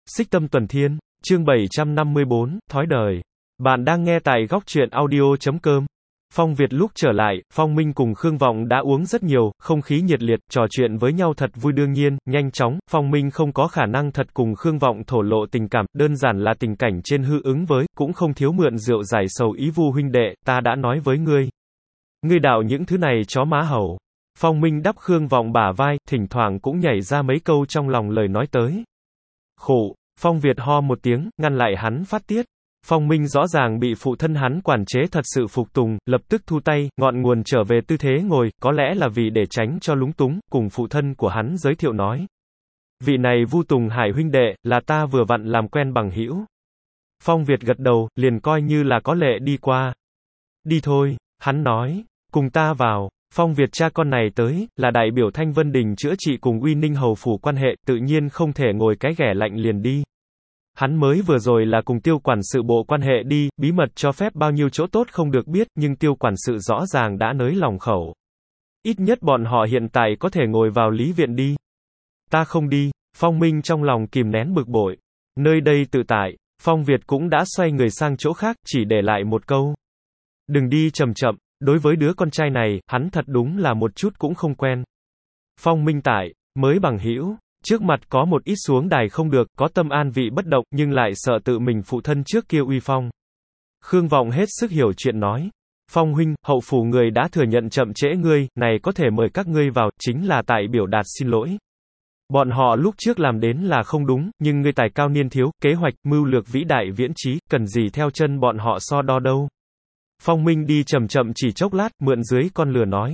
Xích Tâm Tuần Thiên, chương 754, Thói đời. Bạn đang nghe tại góc truyện audio.com. Phong Việt lúc trở lại, Phong Minh cùng Khương Vọng đã uống rất nhiều, không khí nhiệt liệt, trò chuyện với nhau thật vui đương nhiên, nhanh chóng, Phong Minh không có khả năng thật cùng Khương Vọng thổ lộ tình cảm, đơn giản là tình cảnh trên hư ứng với, cũng không thiếu mượn rượu giải sầu ý Vu huynh đệ, ta đã nói với ngươi. Ngươi đạo những thứ này chó má hầu. Phong Minh đắp Khương Vọng bả vai, thỉnh thoảng cũng nhảy ra mấy câu trong lòng lời nói tới. Khổ, Phong Việt ho một tiếng, ngăn lại hắn phát tiết. Phong Minh rõ ràng bị phụ thân hắn quản chế thật sự phục tùng, lập tức thu tay, ngọn nguồn trở về tư thế ngồi, có lẽ là vì để tránh cho lúng túng, cùng phụ thân của hắn giới thiệu nói. Vị này Vu Tùng Hải huynh đệ, là ta vừa vặn làm quen bằng hữu. Phong Việt gật đầu, liền coi như là có lệ đi qua. Đi thôi, hắn nói, cùng ta vào. Phong Việt cha con này tới, là đại biểu Thanh Vân Đình chữa trị cùng Uy Ninh Hầu Phủ quan hệ, tự nhiên không thể ngồi cái ghẻ lạnh liền đi. Hắn mới vừa rồi là cùng Tiêu quản sự bộ quan hệ đi, bí mật cho phép bao nhiêu chỗ tốt không được biết, nhưng Tiêu quản sự rõ ràng đã nới lòng khẩu. Ít nhất bọn họ hiện tại có thể ngồi vào lý viện đi. Ta không đi, Phong Minh trong lòng kìm nén bực bội. Nơi đây tự tại, Phong Việt cũng đã xoay người sang chỗ khác, chỉ để lại một câu. Đừng đi chậm chậm. Đối với đứa con trai này, hắn thật đúng là một chút cũng không quen. Phong Minh tại, mới bằng hữu, trước mặt có một ít xuống đài không được, có tâm an vị bất động, nhưng lại sợ tự mình phụ thân trước kia uy phong. Khương Vọng hết sức hiểu chuyện nói. Phong huynh, hậu phủ người đã thừa nhận chậm trễ ngươi, này có thể mời các ngươi vào, chính là tại biểu đạt xin lỗi. Bọn họ lúc trước làm đến là không đúng, nhưng ngươi tài cao niên thiếu, kế hoạch, mưu lược vĩ đại viễn trí, cần gì theo chân bọn họ so đo đâu. Phong Minh đi chậm chậm chỉ chốc lát, mượn dưới con lửa nói.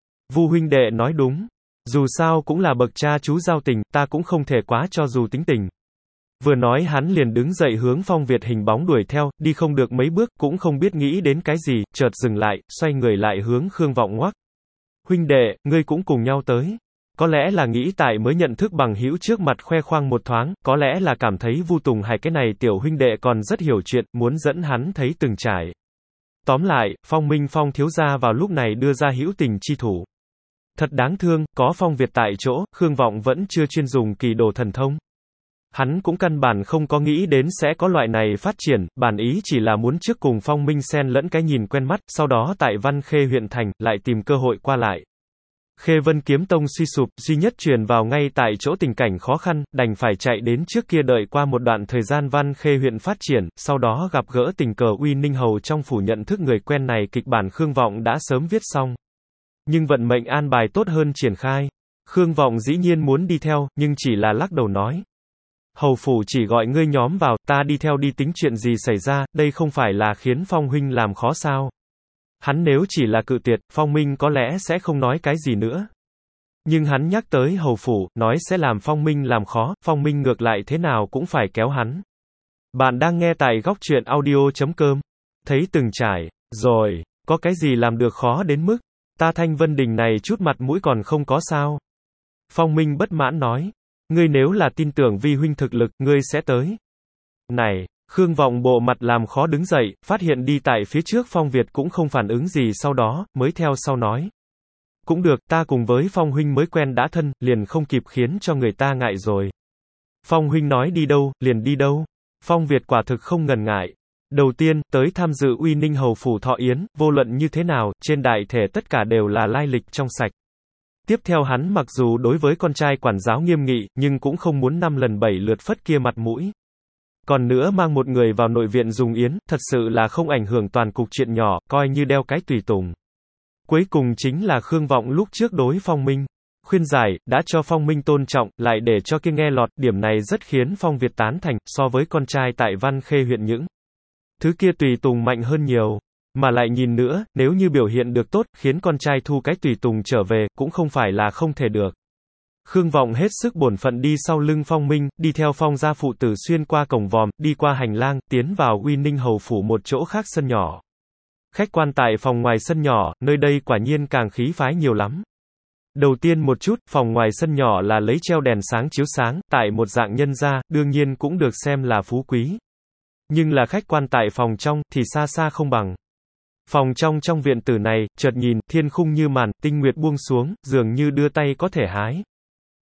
Vu huynh đệ nói đúng. Dù sao cũng là bậc cha chú giao tình, ta cũng không thể quá cho dù tính tình. Vừa nói hắn liền đứng dậy hướng Phong Việt hình bóng đuổi theo, đi không được mấy bước, cũng không biết nghĩ đến cái gì, chợt dừng lại, xoay người lại hướng Khương Vọng ngoắc. Huynh đệ, ngươi cũng cùng nhau tới. Có lẽ là nghĩ tại mới nhận thức bằng hữu trước mặt khoe khoang một thoáng, có lẽ là cảm thấy Vu Tùng Hải cái này tiểu huynh đệ còn rất hiểu chuyện, muốn dẫn hắn thấy từng trải. Tóm lại, Phong Minh Phong thiếu gia vào lúc này đưa ra hữu tình chi thủ. Thật đáng thương, có Phong Việt tại chỗ, Khương Vọng vẫn chưa chuyên dùng kỳ đồ thần thông. Hắn cũng căn bản không có nghĩ đến sẽ có loại này phát triển, bản ý chỉ là muốn trước cùng Phong Minh xen lẫn cái nhìn quen mắt, sau đó tại Văn Khê huyện thành, lại tìm cơ hội qua lại. Khê Vân Kiếm Tông suy sụp, duy nhất truyền vào ngay tại chỗ tình cảnh khó khăn, đành phải chạy đến trước kia đợi qua một đoạn thời gian Văn Khê huyện phát triển, sau đó gặp gỡ tình cờ Uy Ninh Hầu trong phủ nhận thức người quen này kịch bản Khương Vọng đã sớm viết xong. Nhưng vận mệnh an bài tốt hơn triển khai. Khương Vọng dĩ nhiên muốn đi theo, nhưng chỉ là lắc đầu nói. Hầu phủ chỉ gọi ngươi nhóm vào, ta đi theo đi tính chuyện gì xảy ra, đây không phải là khiến Phong huynh làm khó sao. Hắn nếu chỉ là cự tuyệt, Phong Minh có lẽ sẽ không nói cái gì nữa. Nhưng hắn nhắc tới hầu phủ, nói sẽ làm Phong Minh làm khó, Phong Minh ngược lại thế nào cũng phải kéo hắn. Bạn đang nghe tại góc truyện audio.com. Thấy từng trải, rồi, có cái gì làm được khó đến mức, ta Thanh Vân Đình này chút mặt mũi còn không có sao. Phong Minh bất mãn nói, ngươi nếu là tin tưởng vi huynh thực lực, ngươi sẽ tới. Này. Khương Vọng bộ mặt làm khó đứng dậy, phát hiện đi tại phía trước Phong Việt cũng không phản ứng gì sau đó, mới theo sau nói. Cũng được, ta cùng với Phong huynh mới quen đã thân, liền không kịp khiến cho người ta ngại rồi. Phong huynh nói đi đâu, liền đi đâu. Phong Việt quả thực không ngần ngại. Đầu tiên, tới tham dự Uy Ninh Hầu Phủ thọ yến, vô luận như thế nào, trên đại thể tất cả đều là lai lịch trong sạch. Tiếp theo hắn mặc dù đối với con trai quản giáo nghiêm nghị, nhưng cũng không muốn 5 lần 7 lượt phất kia mặt mũi. Còn nữa mang một người vào nội viện dùng yến, thật sự là không ảnh hưởng toàn cục chuyện nhỏ, coi như đeo cái tùy tùng. Cuối cùng chính là Khương Vọng lúc trước đối Phong Minh. Khuyên giải, đã cho Phong Minh tôn trọng, lại để cho kia nghe lọt, điểm này rất khiến Phong Việt tán thành, so với con trai tại Văn Khê huyện những. Thứ kia tùy tùng mạnh hơn nhiều. Mà lại nhìn nữa, nếu như biểu hiện được tốt, khiến con trai thu cái tùy tùng trở về, cũng không phải là không thể được. Khương Vọng hết sức bổn phận đi sau lưng Phong Minh, đi theo Phong gia phụ tử xuyên qua cổng vòm, đi qua hành lang, tiến vào Uy Ninh Hầu Phủ một chỗ khác sân nhỏ. Khách quan tại phòng ngoài sân nhỏ, nơi đây quả nhiên càng khí phái nhiều lắm. Đầu tiên một chút, phòng ngoài sân nhỏ là lấy treo đèn sáng chiếu sáng, tại một dạng nhân gia, đương nhiên cũng được xem là phú quý. Nhưng là khách quan tại phòng trong, thì xa xa không bằng. Phòng trong viện tử này, chợt nhìn, thiên khung như màn, tinh nguyệt buông xuống, dường như đưa tay có thể hái.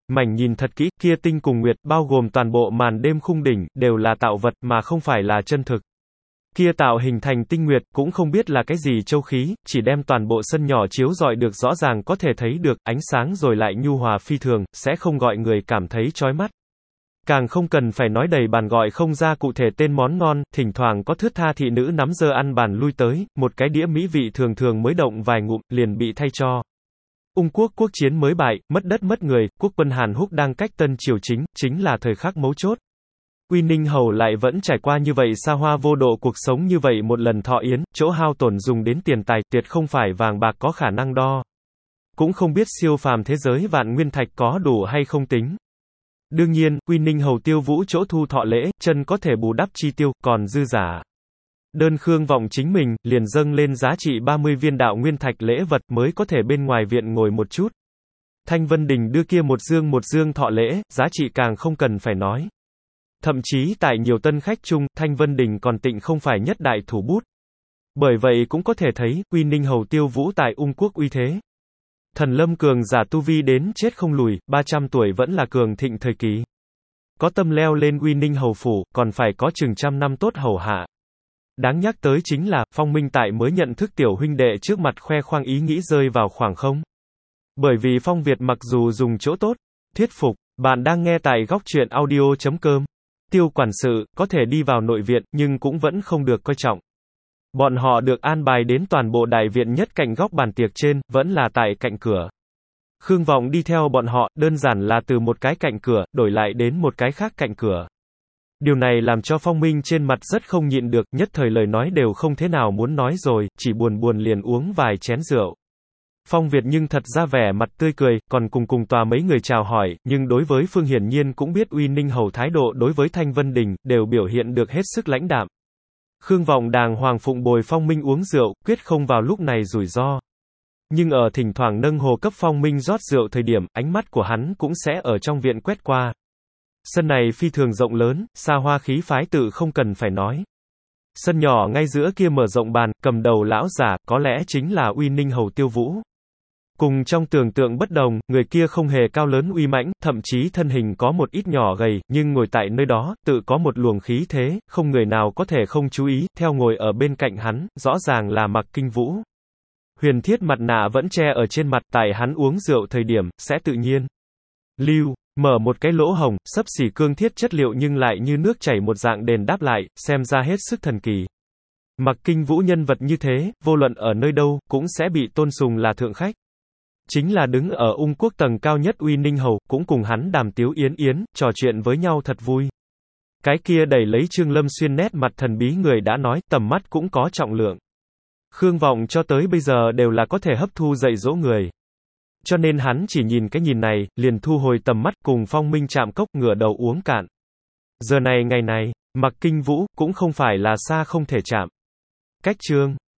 Mảnh nhìn thật kỹ, kia tinh cùng nguyệt, bao gồm toàn bộ màn đêm khung đỉnh, đều là tạo vật mà không phải là chân thực. Kia tạo hình thành tinh nguyệt, cũng không biết là cái gì châu khí, chỉ đem toàn bộ sân nhỏ chiếu rọi được rõ ràng có thể thấy được, ánh sáng rồi lại nhu hòa phi thường, sẽ không gọi người cảm thấy chói mắt. Càng không cần phải nói đầy bàn gọi không ra cụ thể tên món ngon, thỉnh thoảng có thướt tha thị nữ nắm dơ ăn bàn lui tới, một cái đĩa mỹ vị thường thường mới động vài ngụm, liền bị thay cho. Ung quốc quốc chiến mới bại, mất đất mất người, quốc quân Hàn Húc đang cách Tân Triều chính là thời khắc mấu chốt. Uy Ninh Hầu lại vẫn trải qua như vậy xa hoa vô độ cuộc sống như vậy một lần thọ yến, chỗ hao tổn dùng đến tiền tài, tuyệt không phải vàng bạc có khả năng đo. Cũng không biết siêu phàm thế giới vạn nguyên thạch có đủ hay không tính. Đương nhiên, Uy Ninh Hầu tiêu vũ chỗ thu thọ lễ, chân có thể bù đắp chi tiêu, còn dư giả. Đơn Khương Vọng chính mình, liền dâng lên giá trị 30 viên đạo nguyên thạch lễ vật mới có thể bên ngoài viện ngồi một chút. Thanh Vân Đình đưa kia một dương thọ lễ, giá trị càng không cần phải nói. Thậm chí tại nhiều tân khách chung, Thanh Vân Đình còn tịnh không phải nhất đại thủ bút. Bởi vậy cũng có thể thấy, Uy Ninh Hầu tiêu vũ tại Ung quốc uy thế. Thần lâm cường giả tu vi đến chết không lùi, 300 tuổi vẫn là cường thịnh thời kỳ. Có tâm leo lên Uy Ninh Hầu phủ, còn phải có chừng trăm năm tốt hầu hạ. Đáng nhắc tới chính là, Phong Minh tại mới nhận thức tiểu huynh đệ trước mặt khoe khoang ý nghĩ rơi vào khoảng không. Bởi vì Phong Việt mặc dù dùng chỗ tốt, thuyết phục, bạn đang nghe tại góc truyện audio.com. Tiêu quản sự, có thể đi vào nội viện, nhưng cũng vẫn không được coi trọng. Bọn họ được an bài đến toàn bộ đại viện nhất cạnh góc bàn tiệc trên, vẫn là tại cạnh cửa. Khương Vọng đi theo bọn họ, đơn giản là từ một cái cạnh cửa, đổi lại đến một cái khác cạnh cửa. Điều này làm cho Phong Minh trên mặt rất không nhịn được, nhất thời lời nói đều không thế nào muốn nói rồi, chỉ buồn liền uống vài chén rượu. Phong Việt nhưng thật ra vẻ mặt tươi cười, còn cùng tòa mấy người chào hỏi, nhưng đối với Phương hiển nhiên cũng biết Uy Ninh Hầu thái độ đối với Thanh Vân Đình, đều biểu hiện được hết sức lãnh đạm. Khương Vọng đàng hoàng phụng bồi Phong Minh uống rượu, quyết không vào lúc này rủi ro. Nhưng ở thỉnh thoảng nâng hồ cấp Phong Minh rót rượu thời điểm, ánh mắt của hắn cũng sẽ ở trong viện quét qua. Sân này phi thường rộng lớn, xa hoa khí phái tự không cần phải nói. Sân nhỏ ngay giữa kia mở rộng bàn, cầm đầu lão giả, có lẽ chính là Uy Ninh Hầu tiêu vũ. Cùng trong tưởng tượng bất đồng, người kia không hề cao lớn uy mãnh, thậm chí thân hình có một ít nhỏ gầy, nhưng ngồi tại nơi đó, tự có một luồng khí thế, không người nào có thể không chú ý, theo ngồi ở bên cạnh hắn, rõ ràng là Mặc Kinh Vũ. Huyền thiết mặt nạ vẫn che ở trên mặt, tại hắn uống rượu thời điểm, sẽ tự nhiên mở một cái lỗ hồng, xấp xỉ cương thiết chất liệu nhưng lại như nước chảy một dạng đền đáp lại, xem ra hết sức thần kỳ. Mặc Kinh Vũ nhân vật như thế, vô luận ở nơi đâu, cũng sẽ bị tôn sùng là thượng khách. Chính là đứng ở Ung quốc tầng cao nhất Uy Ninh Hầu, cũng cùng hắn đàm tiếu yến, trò chuyện với nhau thật vui. Cái kia đẩy lấy Trương Lâm Xuyên nét mặt thần bí người đã nói, tầm mắt cũng có trọng lượng. Khương Vọng cho tới bây giờ đều là có thể hấp thu dạy dỗ người. Cho nên hắn chỉ nhìn cái nhìn này, liền thu hồi tầm mắt cùng Phong Minh chạm cốc ngửa đầu uống cạn. Giờ này ngày này, Mặc Kinh Vũ, cũng không phải là xa không thể chạm. Cách chương